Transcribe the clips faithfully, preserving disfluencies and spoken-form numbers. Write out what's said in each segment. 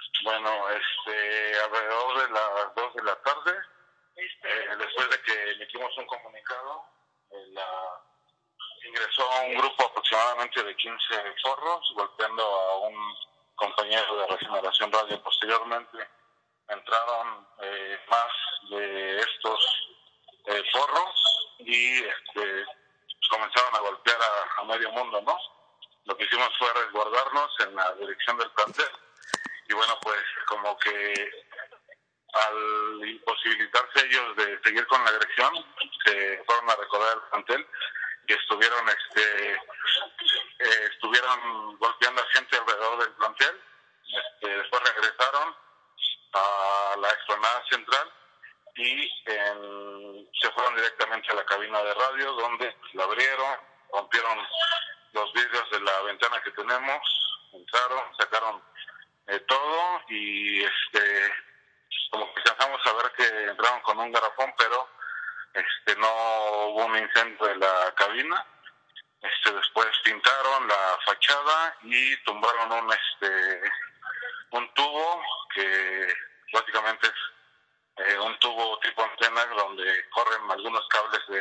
Bueno, este, alrededor de las dos de la tarde, eh, después de que emitimos un comunicado, eh, la, ingresó un grupo aproximadamente de quince forros, golpeando a un compañero de Regeneración Radio. Posteriormente entraron eh, más de estos eh, forros y este, comenzaron a golpear a, a medio mundo, ¿no? Lo que hicimos fue resguardarnos en la dirección del plantel. Y bueno, pues como que al imposibilitarse ellos de seguir con la agresión, se fueron a recorrer el plantel y estuvieron este eh, estuvieron golpeando a gente alrededor del plantel. Este, después regresaron a la explanada central y en, se fueron directamente a la cabina de radio, donde la abrieron, rompieron los vidrios de la ventana que tenemos, entraron, sacaron eh, todo y este como que alcanzamos a ver que entraron con un garrafón, pero este no hubo un incendio de la cabina. Este después pintaron la fachada y tumbaron un este un tubo que básicamente es eh, un tubo tipo antena donde corren algunos cables de,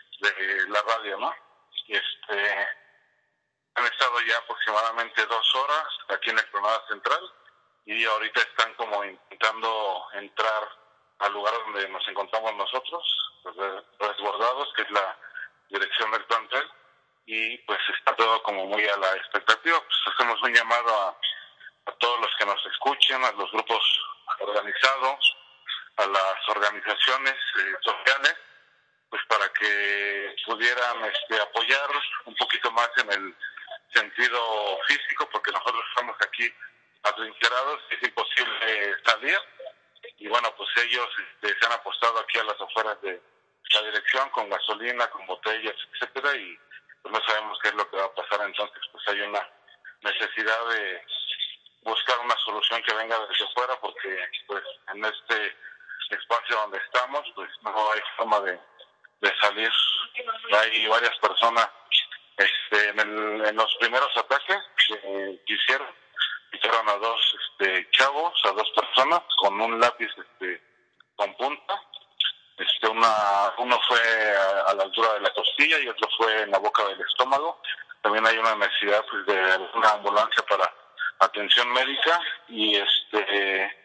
de la radio, ¿no? Y este han estado ya aproximadamente dos horas aquí en la explanada central y ahorita están como intentando entrar al lugar donde nos encontramos nosotros, resguardados, que es la dirección del plantel, y pues está todo como muy a la expectativa. Pues hacemos un llamado a, a todos los que nos escuchen, a los grupos organizados, a las organizaciones eh, sociales, pues para que pudieran este, apoyar un poquito más en el sentido físico, porque nosotros estamos aquí atrincherados, es imposible salir, y bueno, pues ellos este, se han apostado aquí a las afueras de la dirección con gasolina, con botellas, etcétera, y pues no sabemos qué es lo que va a pasar. Entonces pues hay una necesidad de buscar una solución que venga desde afuera, porque pues en este espacio donde estamos pues no hay forma de, de salir. Hay varias personas este, en, el, en los primeros ataques que hicieron, hicieron a dos este, chavos, a dos personas con un lápiz este, con punta. Este, una, uno fue a, a la altura de la costilla y otro fue en la boca del estómago. También hay una necesidad pues, de una ambulancia para atención médica y este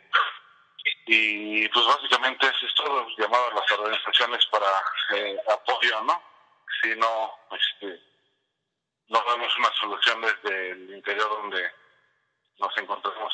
y pues básicamente eso es todo, llamado a las organizaciones para eh, apoyo, ¿no? Si no, este, no vemos una solución desde el interior donde nos encontramos